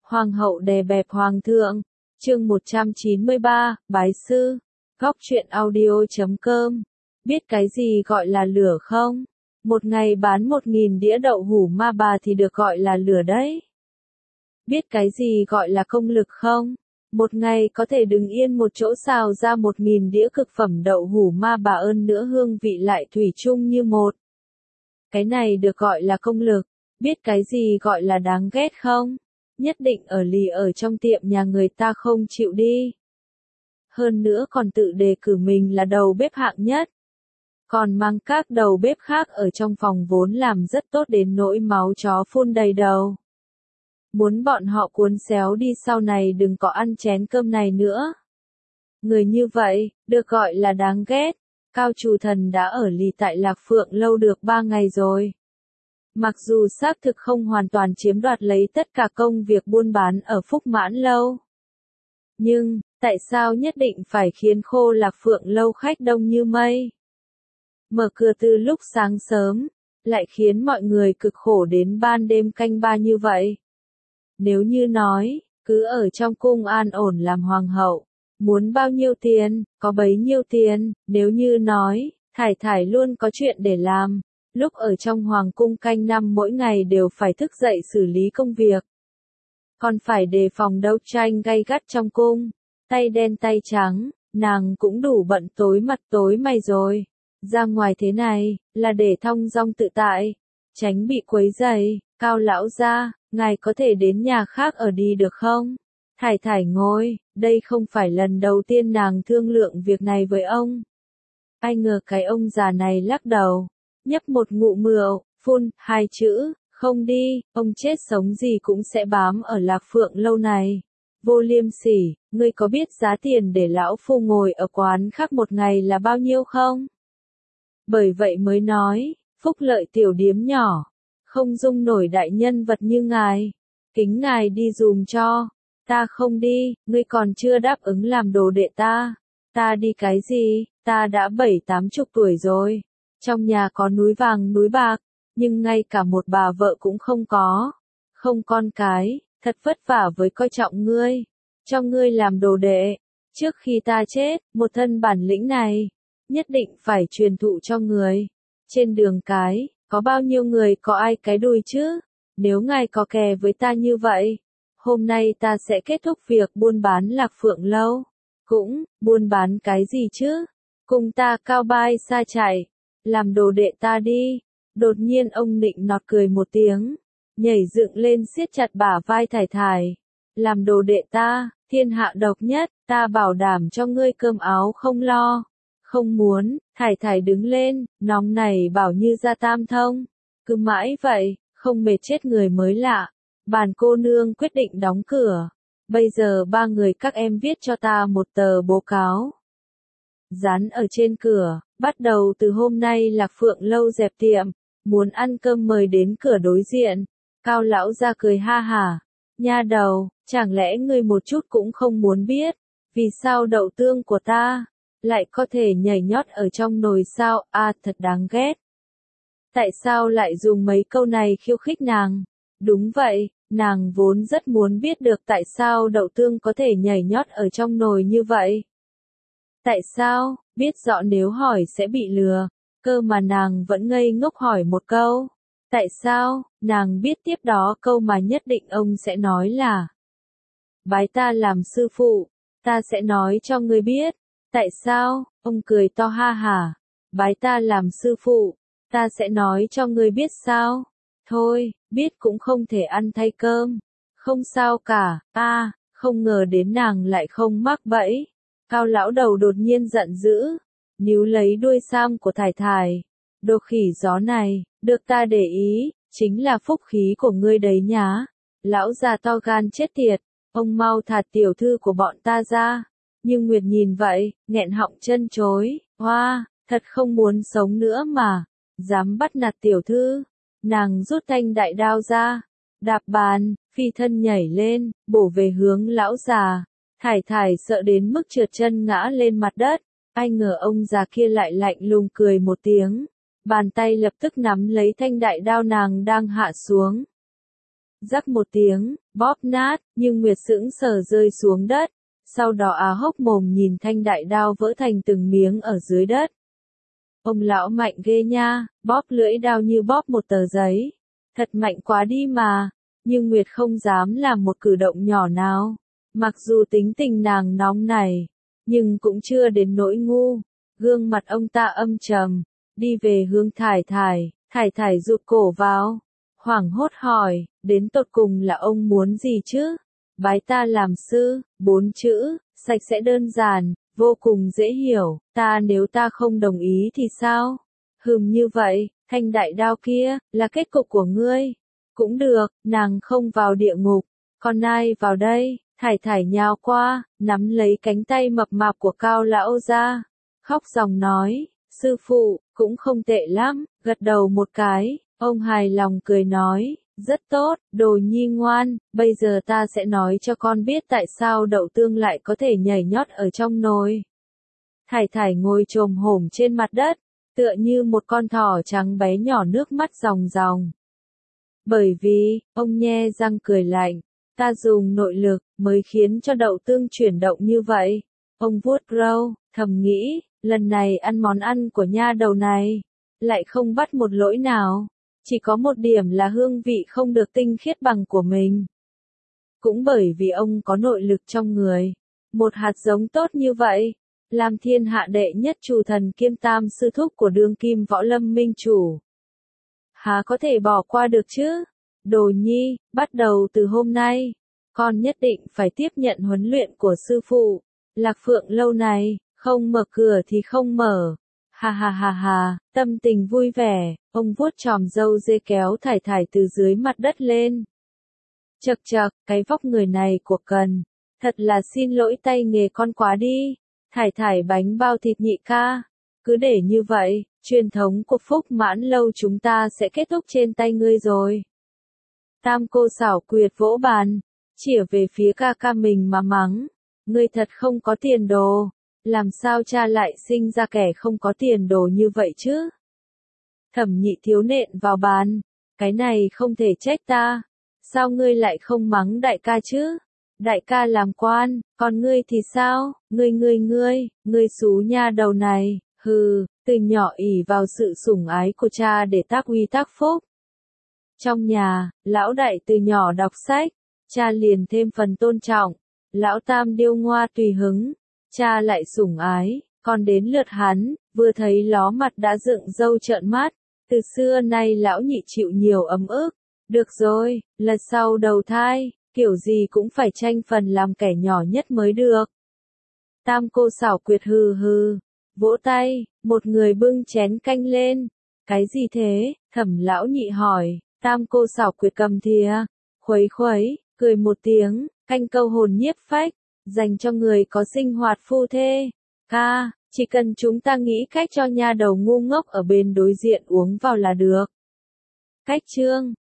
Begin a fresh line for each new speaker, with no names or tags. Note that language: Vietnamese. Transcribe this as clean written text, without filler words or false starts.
Hoàng hậu đè bẹp hoàng thượng. Chương 193, bái sư. Góc truyện audio.com. Biết cái gì gọi là lửa không? Một ngày bán 1.000 đĩa đậu hũ ma bà thì được gọi là lửa đấy. Biết cái gì gọi là công lực không? Một ngày có thể đứng yên một chỗ xào ra 1.000 đĩa cực phẩm đậu hũ ma bà, ơn nữa hương vị lại thủy chung như một. Cái này được gọi là công lực. Biết cái gì gọi là đáng ghét không? Nhất định ở lì ở trong tiệm nhà người ta không chịu đi. Hơn nữa còn tự đề cử mình là đầu bếp hạng nhất. Còn mang các đầu bếp khác ở trong phòng vốn làm rất tốt đến nỗi máu chó phun đầy đầu. Muốn bọn họ cuốn xéo đi sau này đừng có ăn chén cơm này nữa. Người như vậy, được gọi là đáng ghét. Cao Trù Thần đã ở lì tại Lạc Phượng Lâu được 3 ngày rồi. Mặc dù xác thực không hoàn toàn chiếm đoạt lấy tất cả công việc buôn bán ở Phúc Mãn Lâu. Nhưng, tại sao nhất định phải khiến khô Lạc Phượng Lâu khách đông như mây? Mở cửa từ lúc sáng sớm, lại khiến mọi người cực khổ đến ban đêm canh ba như vậy. Nếu như nói, cứ ở trong cung an ổn làm hoàng hậu, muốn bao nhiêu tiền, có bấy nhiêu tiền. Nếu như nói, Thải Thải luôn có chuyện để làm, lúc ở trong hoàng cung canh năm mỗi ngày đều phải thức dậy xử lý công việc. Còn phải đề phòng đấu tranh gay gắt trong cung, tay đen tay trắng, nàng cũng đủ bận tối mặt tối mày rồi. Ra ngoài thế này, là để thong dong tự tại, tránh bị quấy rầy. Cao lão gia, ngài có thể đến nhà khác ở đi được không? Thải Thải ngồi, đây không phải lần đầu tiên nàng thương lượng việc này với ông. Ai ngờ cái ông già này lắc đầu, nhấp một ngụm rượu, phun 2 chữ, không đi, ông chết sống gì cũng sẽ bám ở Lạc Phượng Lâu này. Vô liêm sỉ, ngươi có biết giá tiền để lão phu ngồi ở quán khác một ngày là bao nhiêu không? Bởi vậy mới nói, phúc lợi tiểu điếm nhỏ, không dung nổi đại nhân vật như ngài. Kính ngài đi dùm cho. Ta không đi, ngươi còn chưa đáp ứng làm đồ đệ ta. Ta đi cái gì, ta đã 70-80 tuổi rồi. Trong nhà có núi vàng núi bạc, nhưng ngay cả một bà vợ cũng không có. Không con cái, thật vất vả với coi trọng ngươi. Cho ngươi làm đồ đệ. Trước khi ta chết, một thân bản lĩnh này, nhất định phải truyền thụ cho người. Trên đường cái, có bao nhiêu người có ai cái đùi chứ? Nếu ngài có kè với ta như vậy, hôm nay ta sẽ kết thúc việc buôn bán Lạc Phượng Lâu. Cũng, buôn bán cái gì chứ? Cùng ta cao bay xa chạy, làm đồ đệ ta đi. Đột nhiên ông nịnh nọt cười một tiếng, nhảy dựng lên siết chặt bả vai Thải Thải. Làm đồ đệ ta, thiên hạ độc nhất, ta bảo đảm cho ngươi cơm áo không lo. Không muốn, Thải Thải đứng lên, nóng này bảo như ra tam thông. Cứ mãi vậy, không mệt chết người mới lạ. Bàn cô nương quyết định đóng cửa. Bây giờ 3 người các em viết cho ta một tờ báo cáo. Dán ở trên cửa, bắt đầu từ hôm nay Lạc Phượng Lâu dẹp tiệm, muốn ăn cơm mời đến cửa đối diện. Cao lão ra cười ha hả. Nha đầu, chẳng lẽ ngươi một chút cũng không muốn biết, vì sao đậu tương của ta lại có thể nhảy nhót ở trong nồi sao? À, thật đáng ghét. Tại sao lại dùng mấy câu này khiêu khích nàng? Đúng vậy, nàng vốn rất muốn biết được tại sao đậu tương có thể nhảy nhót ở trong nồi như vậy. Tại sao? Biết rõ nếu hỏi sẽ bị lừa, cơ mà nàng vẫn ngây ngốc hỏi một câu. Tại sao? Nàng biết tiếp đó câu mà nhất định ông sẽ nói là bái ta làm sư phụ, ta sẽ nói cho ngươi biết. Tại sao? Ông cười to ha hả. Bái ta làm sư phụ, ta sẽ nói cho ngươi biết sao? Thôi, biết cũng không thể ăn thay cơm. Không sao cả. Không ngờ đến nàng lại không mắc bẫy. Cao lão đầu đột nhiên giận dữ, níu lấy đuôi sam của Thải Thải. Đồ khỉ gió này, được ta để ý, chính là phúc khí của ngươi đấy nhá. Lão già to gan chết tiệt, ông mau thả tiểu thư của bọn ta ra. Nhưng Nguyệt nhìn vậy, nghẹn họng chân chối. Hoa, thật không muốn sống nữa mà. Dám bắt nạt tiểu thư. Nàng rút thanh đại đao ra, đạp bàn, phi thân nhảy lên, bổ về hướng lão già. Thải Thải sợ đến mức trượt chân ngã lên mặt đất. Ai ngờ ông già kia lại lạnh lùng cười một tiếng. Bàn tay lập tức nắm lấy thanh đại đao nàng đang hạ xuống. rắc một tiếng, bóp nát, nhưng Nguyệt sững sờ rơi xuống đất. Sau đó á hốc mồm nhìn thanh đại đao vỡ thành từng miếng ở dưới đất. Ông lão mạnh ghê nha, bóp lưỡi đao như bóp một tờ giấy. Thật mạnh quá đi mà, nhưng Nguyệt không dám làm một cử động nhỏ nào. Mặc dù tính tình nàng nóng này, nhưng cũng chưa đến nỗi ngu. Gương mặt ông ta âm trầm, đi về hướng Thải Thải, Thải Thải rụt cổ vào. Hoảng hốt hỏi, đến tột cùng là ông muốn gì chứ? Bái ta làm sư, 4 chữ, sạch sẽ đơn giản, vô cùng dễ hiểu, nếu ta không đồng ý thì sao? Như vậy, thanh đại đao kia, là kết cục của ngươi. Cũng được, nàng không vào địa ngục, còn ai vào đây? Thải Thải nhào qua, nắm lấy cánh tay mập mạp của Cao lão ra, khóc ròng nói, sư phụ, cũng không tệ lắm, gật đầu một cái, ông hài lòng cười nói, rất tốt, đồ nhi ngoan, bây giờ ta sẽ nói cho con biết tại sao đậu tương lại có thể nhảy nhót ở trong nồi. Thải Thải ngồi chồm hổm trên mặt đất, tựa như một con thỏ trắng bé nhỏ nước mắt ròng ròng. Bởi vì, ông nhe răng cười lạnh, ta dùng nội lực, mới khiến cho đậu tương chuyển động như vậy. Ông vuốt râu, thầm nghĩ, lần này ăn món ăn của nha đầu này, lại không bắt một lỗi nào. Chỉ có một điểm là hương vị không được tinh khiết bằng của mình. Cũng bởi vì ông có nội lực trong người. Một hạt giống tốt như vậy, làm thiên hạ đệ nhất chủ thần kiêm tam sư thúc của đương kim võ lâm minh chủ. Há có thể bỏ qua được chứ? Đồ nhi, bắt đầu từ hôm nay, con nhất định phải tiếp nhận huấn luyện của sư phụ. Lạc Phượng lâu này, không mở cửa thì không mở. Ha ha ha ha, tâm tình vui vẻ, ông vuốt chòm râu dê kéo Thải Thải từ dưới mặt đất lên. Chậc chậc, cái vóc người này của Cần, thật là xin lỗi tay nghề con quá đi. Thải Thải bánh bao thịt nhị ca, cứ để như vậy, truyền thống của Phúc Mãn lâu chúng ta sẽ kết thúc trên tay ngươi rồi. Tam cô xảo quyệt vỗ bàn, chĩa về phía ca ca mình mà mắng, ngươi thật không có tiền đồ. Làm sao cha lại sinh ra kẻ không có tiền đồ như vậy chứ? Thẩm Nhị Thiếu nện vào bàn, cái này không thể trách ta. Sao ngươi lại không mắng đại ca chứ? Đại ca làm quan, còn ngươi thì sao? Ngươi xú nha đầu này, từ nhỏ ỷ vào sự sủng ái của cha để tác uy tác phúc. Trong nhà, lão đại từ nhỏ đọc sách, cha liền thêm phần tôn trọng. Lão tam điêu ngoa tùy hứng, cha lại sủng ái, còn đến lượt hắn, vừa thấy ló mặt đã dựng râu trợn mắt. Từ xưa nay lão nhị chịu nhiều ấm ức. Được rồi, lần sau đầu thai, kiểu gì cũng phải tranh phần làm kẻ nhỏ nhất mới được. Tam cô xảo quyệt hừ, vỗ tay, một người bưng chén canh lên. Cái gì thế? Thẩm lão nhị hỏi. Tam cô xảo quyệt cầm thìa, khuấy, cười một tiếng, canh câu hồn nhiếp phách, dành cho người có sinh hoạt phu thê. Ca, chỉ cần chúng ta nghĩ cách cho nha đầu ngu ngốc ở bên đối diện uống vào là được. Cách chương